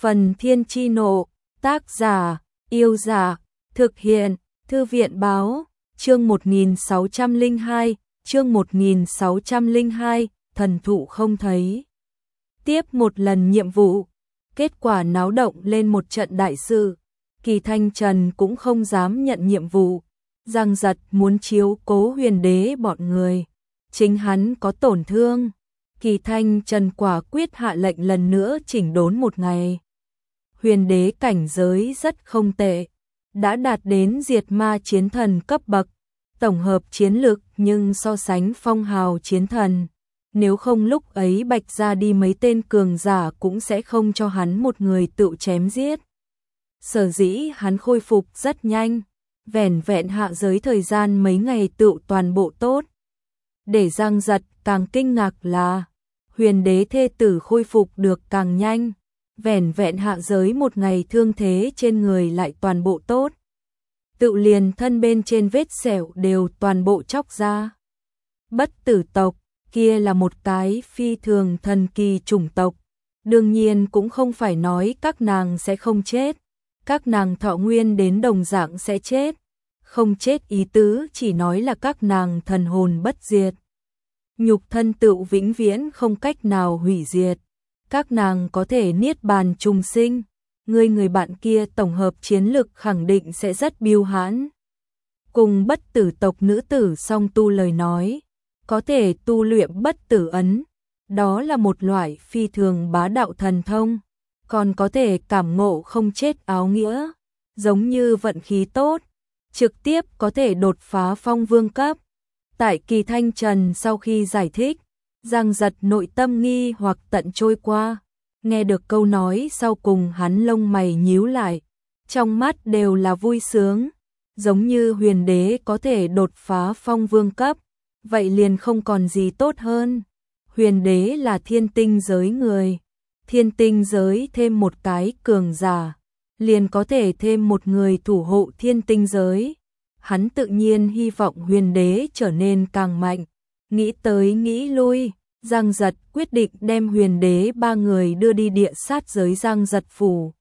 Phần Thiên Chi Nộ, tác giả, Yêu Giả, thực hiện, Thư viện Báo, chương 1602, chương 1602, thần thụ không thấy. Tiếp một lần nhiệm vụ, kết quả náo động lên một trận đại sự, Kỳ Thanh Trần cũng không dám nhận nhiệm vụ, giằng giật muốn chiếu cố Huyền Đế bọn người. Chính hắn có tổn thương, Kỳ Thanh Trần quả quyết hạ lệnh lần nữa chỉnh đốn một ngày. Huyền Đế cảnh giới rất không tệ, đã đạt đến diệt ma chiến thần cấp bậc, tổng hợp chiến lực nhưng so sánh phong hào chiến thần. Nếu không lúc ấy Bạch ra đi mấy tên cường giả cũng sẽ không cho hắn một người tự chém giết. Sở dĩ hắn khôi phục rất nhanh, vẻn vẹn hạ giới thời gian mấy ngày tự toàn bộ tốt. Để giằng giật càng kinh ngạc là, Huyền Đế thê tử khôi phục được càng nhanh, vẻn vẹn hạ giới một ngày thương thế trên người lại toàn bộ tốt. Tự liền thân bên trên vết sẹo đều toàn bộ chóc ra. Bất tử tộc, kia là một cái phi thường thần kỳ chủng tộc, đương nhiên cũng không phải nói các nàng sẽ không chết, các nàng thọ nguyên đến đồng dạng sẽ chết, không chết ý tứ chỉ nói là các nàng thần hồn bất diệt, nhục thân tự vĩnh viễn không cách nào hủy diệt, các nàng có thể niết bàn trùng sinh, người bạn kia tổng hợp chiến lực khẳng định sẽ rất biêu hãn. Cùng bất tử tộc nữ tử song tu lời nói, có thể tu luyện bất tử ấn, đó là một loại phi thường bá đạo thần thông, còn có thể cảm ngộ không chết áo nghĩa, giống như vận khí tốt, trực tiếp có thể đột phá phong vương cấp. Tại Kỳ Thanh Trần sau khi giải thích, giằng giật nội tâm nghi hoặc tận trôi qua, nghe được câu nói sau cùng hắn lông mày nhíu lại, trong mắt đều là vui sướng, giống như Huyền Đế có thể đột phá phong vương cấp, vậy liền không còn gì tốt hơn. Huyền Đế là thiên tinh giới người, thiên tinh giới thêm một cái cường giả, liền có thể thêm một người thủ hộ thiên tinh giới. Hắn tự nhiên hy vọng Huyền Đế trở nên càng mạnh, nghĩ tới nghĩ lui, giằng giật quyết định đem Huyền Đế ba người đưa đi địa sát giới giằng giật phủ.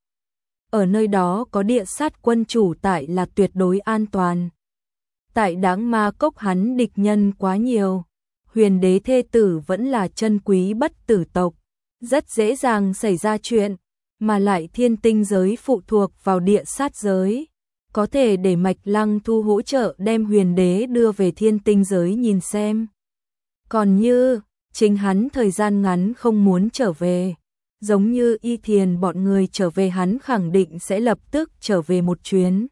Ở nơi đó có địa sát quân chủ tại là tuyệt đối an toàn. Tại Đáng Ma Cốc hắn địch nhân quá nhiều, Huyền Đế thê tử vẫn là chân quý bất tử tộc, rất dễ dàng xảy ra chuyện, mà lại thiên tinh giới phụ thuộc vào địa sát giới, có thể để Mạch Lăng Thu hỗ trợ đem Huyền Đế đưa về thiên tinh giới nhìn xem. Còn như, chính hắn thời gian ngắn không muốn trở về, giống như Y Thiền bọn người trở về hắn khẳng định sẽ lập tức trở về một chuyến.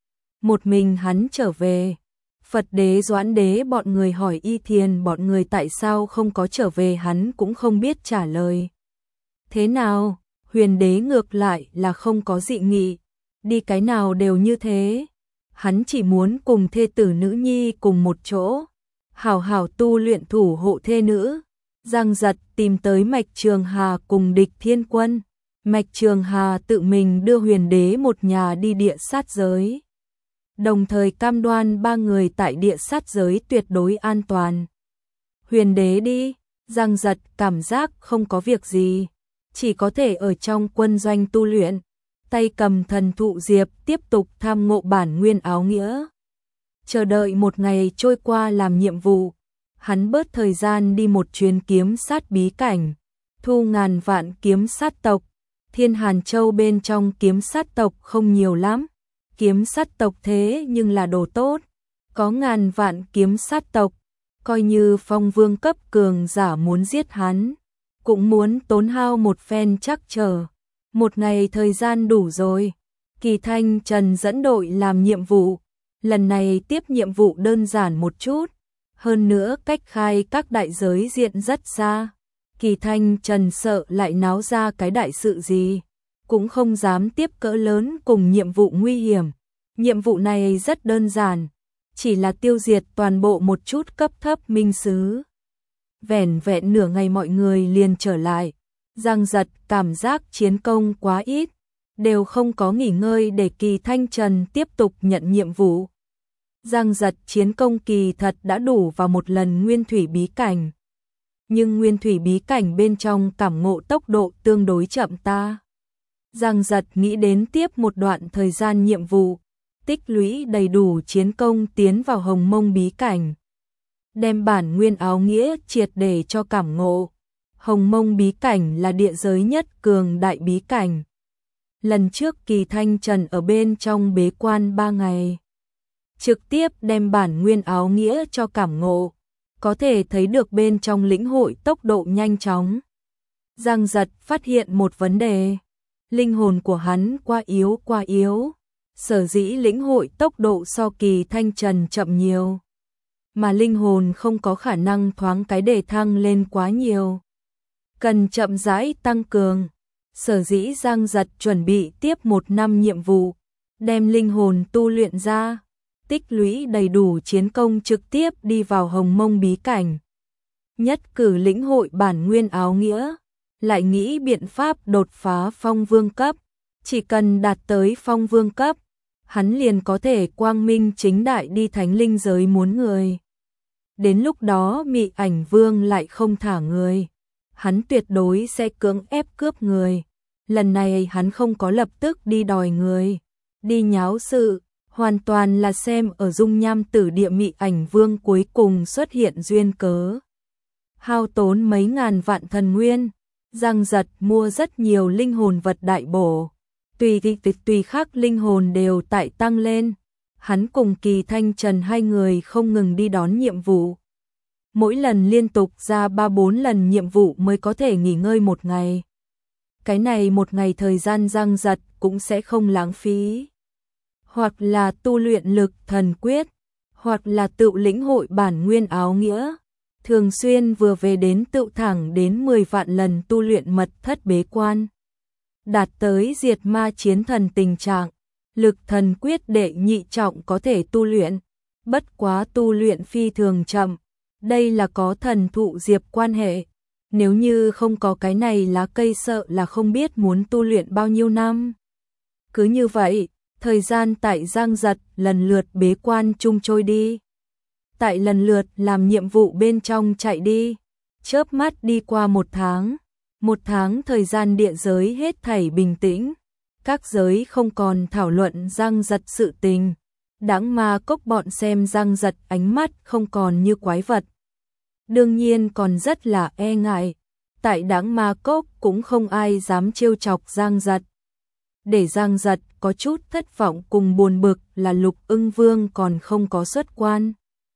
Một mình hắn trở về, Phật Đế Doãn Đế bọn người hỏi Y Thiền bọn người tại sao không có trở về hắn cũng không biết trả lời. Thế nào, Huyền Đế ngược lại là không có dị nghị, đi cái nào đều như thế, hắn chỉ muốn cùng thê tử nữ nhi cùng một chỗ, hảo hảo tu luyện thủ hộ thê nữ. Giằng giật tìm tới Mạch Trường Hà cùng Địch Thiên Quân, Mạch Trường Hà tự mình đưa Huyền Đế một nhà đi địa sát giới, đồng thời cam đoan ba người tại địa sát giới tuyệt đối an toàn. Huyền Đế đi, giằng giật cảm giác không có việc gì, chỉ có thể ở trong quân doanh tu luyện, tay cầm thần thụ diệp tiếp tục tham ngộ bản nguyên áo nghĩa. Chờ đợi một ngày trôi qua làm nhiệm vụ, hắn bớt thời gian đi một chuyến kiếm sát bí cảnh, thu ngàn vạn kiếm sát tộc. Thiên Hàn Châu bên trong kiếm sát tộc không nhiều lắm, kiếm sát tộc thế nhưng là đồ tốt, có ngàn vạn kiếm sát tộc, coi như phong vương cấp cường giả muốn giết hắn, cũng muốn tốn hao một phen chắc trở. Một ngày thời gian đủ rồi, Kỳ Thanh Trần dẫn đội làm nhiệm vụ, lần này tiếp nhiệm vụ đơn giản một chút, hơn nữa cách khai các đại giới diện rất xa. Kỳ Thanh Trần sợ lại náo ra cái đại sự gì, cũng không dám tiếp cỡ lớn cùng nhiệm vụ nguy hiểm. Nhiệm vụ này rất đơn giản, chỉ là tiêu diệt toàn bộ một chút cấp thấp minh sứ. Vẻn vẹn nửa ngày mọi người liền trở lại, giằng giật cảm giác chiến công quá ít, đều không có nghỉ ngơi để Kỳ Thanh Trần tiếp tục nhận nhiệm vụ. Giằng giật chiến công kỳ thật đã đủ vào một lần nguyên thủy bí cảnh. Nhưng nguyên thủy bí cảnh bên trong cảm ngộ tốc độ tương đối chậm ta. Giang Giật nghĩ đến tiếp một đoạn thời gian nhiệm vụ, tích lũy đầy đủ chiến công tiến vào Hồng Mông bí cảnh. Đem bản nguyên áo nghĩa triệt để cho cảm ngộ. Hồng Mông bí cảnh là địa giới nhất cường đại bí cảnh. Lần trước Kỳ Thanh Trần ở bên trong bế quan 3 ngày. Trực tiếp đem bản nguyên áo nghĩa cho cảm ngộ. Có thể thấy được bên trong lĩnh hội tốc độ nhanh chóng. Giang Giật phát hiện một vấn đề. Linh hồn của hắn quá yếu. Sở dĩ lĩnh hội tốc độ so Kỳ Thanh Trần chậm nhiều. Mà linh hồn không có khả năng thoáng cái để thăng lên quá nhiều. Cần chậm rãi tăng cường. Sở dĩ Giang Giật chuẩn bị tiếp 1 năm nhiệm vụ. Đem linh hồn tu luyện ra. Tích lũy đầy đủ chiến công trực tiếp đi vào Hồng Mông bí cảnh. Nhất cử lĩnh hội bản nguyên áo nghĩa. Lại nghĩ biện pháp đột phá phong vương cấp. Chỉ cần đạt tới phong vương cấp, hắn liền có thể quang minh chính đại đi thánh linh giới muốn người. Đến lúc đó Mị Ảnh Vương lại không thả người. Hắn tuyệt đối sẽ cưỡng ép cướp người. Lần này hắn không có lập tức đi đòi người, đi nháo sự, hoàn toàn là xem ở dung nham tử địa Mị Ảnh Vương cuối cùng xuất hiện duyên cớ. Hao tốn mấy ngàn vạn thần nguyên, Giang Giật mua rất nhiều linh hồn vật đại bổ. Tùy khác linh hồn đều tại tăng lên. Hắn cùng Kỳ Thanh Trần hai người không ngừng đi đón nhiệm vụ. Mỗi lần liên tục ra 3-4 lần nhiệm vụ mới có thể nghỉ ngơi 1 ngày. Cái này 1 ngày thời gian Giang Giật cũng sẽ không lãng phí. Hoặc là tu luyện lực thần quyết, hoặc là tự lĩnh hội bản nguyên áo nghĩa. Thường xuyên vừa về đến tự thẳng đến 10 vạn lần tu luyện mật thất bế quan. Đạt tới diệt ma chiến thần tình trạng, lực thần quyết đệ nhị trọng có thể tu luyện, bất quá tu luyện phi thường chậm, đây là có thần thụ diệp quan hệ, nếu như không có cái này lá cây sợ là không biết muốn tu luyện bao nhiêu năm. Cứ như vậy, thời gian tại Giang Giật lần lượt bế quan chung trôi đi. Tại lần lượt làm nhiệm vụ bên trong chạy đi, chớp mắt đi qua 1 tháng. 1 tháng thời gian địa giới hết thảy bình tĩnh, các giới không còn thảo luận Giang Giật sự tình. Đãng Ma Cốc bọn xem Giang Giật ánh mắt không còn như quái vật. Đương nhiên còn rất là e ngại, tại Đãng Ma Cốc cũng không ai dám trêu chọc Giang Giật. Để Giang Giật có chút thất vọng cùng buồn bực là Lục Ưng Vương còn không có xuất quan.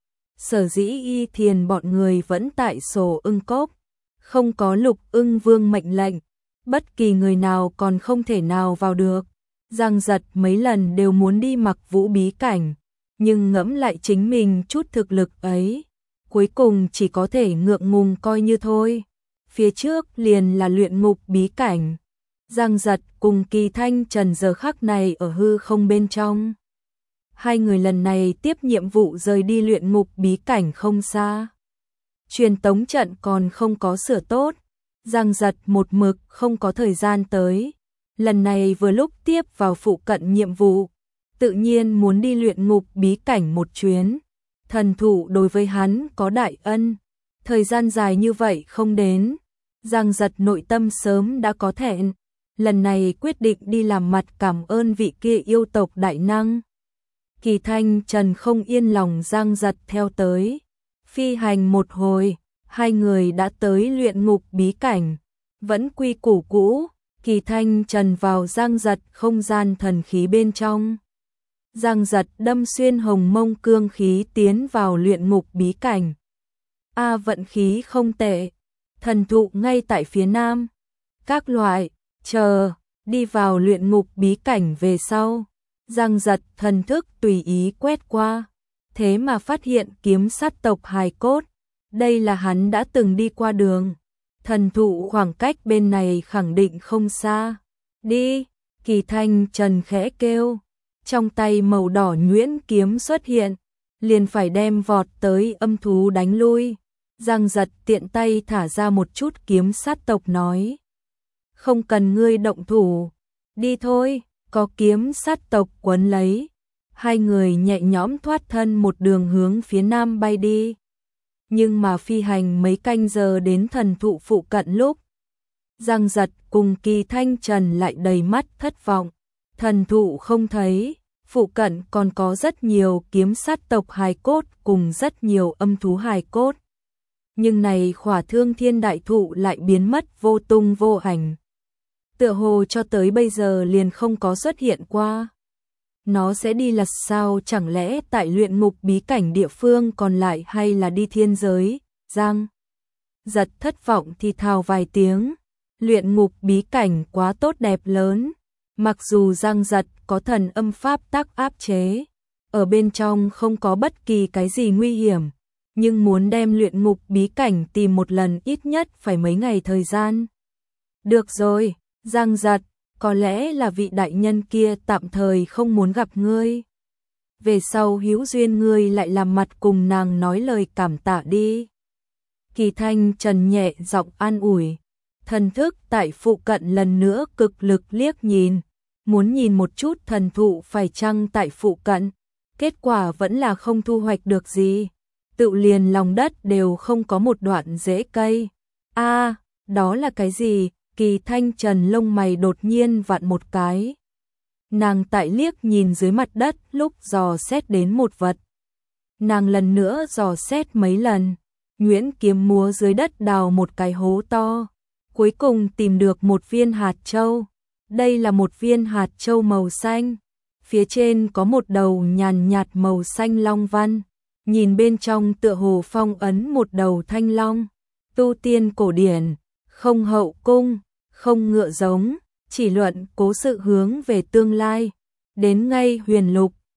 Sở dĩ Y Thiền bọn người vẫn tại Sổ Ưng Cốc. Không có Lục Ưng Vương mệnh lệnh, bất kỳ người nào còn không thể nào vào được. Giang Giật mấy lần đều muốn đi Mặc Vũ bí cảnh, nhưng ngẫm lại chính mình chút thực lực ấy, cuối cùng chỉ có thể ngượng ngùng coi như thôi. Phía trước liền là Luyện Ngục bí cảnh. Giang Giật cùng Kỳ Thanh Trần giờ khắc này ở hư không bên trong. Hai người lần này tiếp nhiệm vụ rời đi Luyện Ngục bí cảnh không xa. Truyền tống trận còn không có sửa tốt, Giang Giật một mực không có thời gian tới. Lần này vừa lúc tiếp vào phụ cận nhiệm vụ, tự nhiên muốn đi Luyện Ngục bí cảnh một chuyến. Thần thụ đối với hắn có đại ân, thời gian dài như vậy không đến, Giang Giật nội tâm sớm đã có thẹn. Lần này quyết định đi làm mặt cảm ơn vị kia yêu tộc đại năng. Kỳ Thanh Trần không yên lòng Giang Giật theo tới. Phi hành một hồi, hai người đã tới Luyện Ngục bí cảnh. Vẫn quy củ cũ, Kỳ Thanh Trần vào Giang Giật không gian thần khí bên trong. Giang Giật đâm xuyên hồng mông cương khí tiến vào Luyện Ngục bí cảnh. Vận khí không tệ, thần thụ ngay tại phía nam. Các loại, đi vào Luyện Ngục bí cảnh về sau. Giang Giật thần thức tùy ý quét qua, thế mà phát hiện kiếm sát tộc hài cốt. Đây là hắn đã từng đi qua đường. Thần thụ khoảng cách bên này khẳng định không xa. Đi, Kỳ Thanh Trần khẽ kêu. Trong tay màu đỏ nhuyễn kiếm xuất hiện, liền phải đem vọt tới âm thú đánh lui. Giang Giật tiện tay thả ra một chút kiếm sát tộc nói. Không cần ngươi động thủ, đi thôi, có kiếm sát tộc quấn lấy. Hai người nhẹ nhõm thoát thân một đường hướng phía nam bay đi. Nhưng mà phi hành mấy canh giờ đến thần thụ phụ cận lúc. Giang Giật cùng Kỳ Thanh Trần lại đầy mắt thất vọng. Thần thụ không thấy, phụ cận còn có rất nhiều kiếm sát tộc hài cốt cùng rất nhiều âm thú hài cốt. Nhưng này khỏa Thương Thiên đại thụ lại biến mất vô tung vô ảnh. Tựa hồ cho tới bây giờ liền không có xuất hiện qua. Nó sẽ đi là sao, chẳng lẽ tại luyện ngục bí cảnh địa phương còn lại hay là đi thiên giới? Giang Giật thất vọng thì thào vài tiếng. Luyện ngục bí cảnh quá tốt đẹp lớn. Mặc dù Giang Giật có thần âm pháp tắc áp chế, ở bên trong không có bất kỳ cái gì nguy hiểm, nhưng muốn đem luyện ngục bí cảnh tìm một lần ít nhất phải mấy ngày thời gian. Được rồi, Giang Giật, có lẽ là vị đại nhân kia tạm thời không muốn gặp ngươi. Về sau hữu duyên ngươi lại làm mặt cùng nàng nói lời cảm tạ đi. Kỳ Thanh Trần nhẹ giọng an ủi. Thần thức tại phụ cận lần nữa cực lực liếc nhìn, muốn nhìn một chút thần thụ phải chăng tại phụ cận. Kết quả vẫn là không thu hoạch được gì. Tự liền lòng đất đều không có một đoạn rễ cây. A, đó là cái gì? Kỳ Thanh Trần lông mày đột nhiên vặn một cái. Nàng tại liếc nhìn dưới mặt đất lúc dò xét đến một vật. Nàng lần nữa dò xét mấy lần, nhuyễn kiếm múa dưới đất đào một cái hố to. Cuối cùng tìm được một viên hạt châu. Đây là một viên hạt châu màu xanh. Phía trên có một đầu nhàn nhạt màu xanh long văn. Nhìn bên trong tựa hồ phong ấn một đầu thanh long. Tu tiên cổ điển, không hậu cung, không ngựa giống, chỉ luận cố sự hướng về tương lai. Đến ngay huyền lục,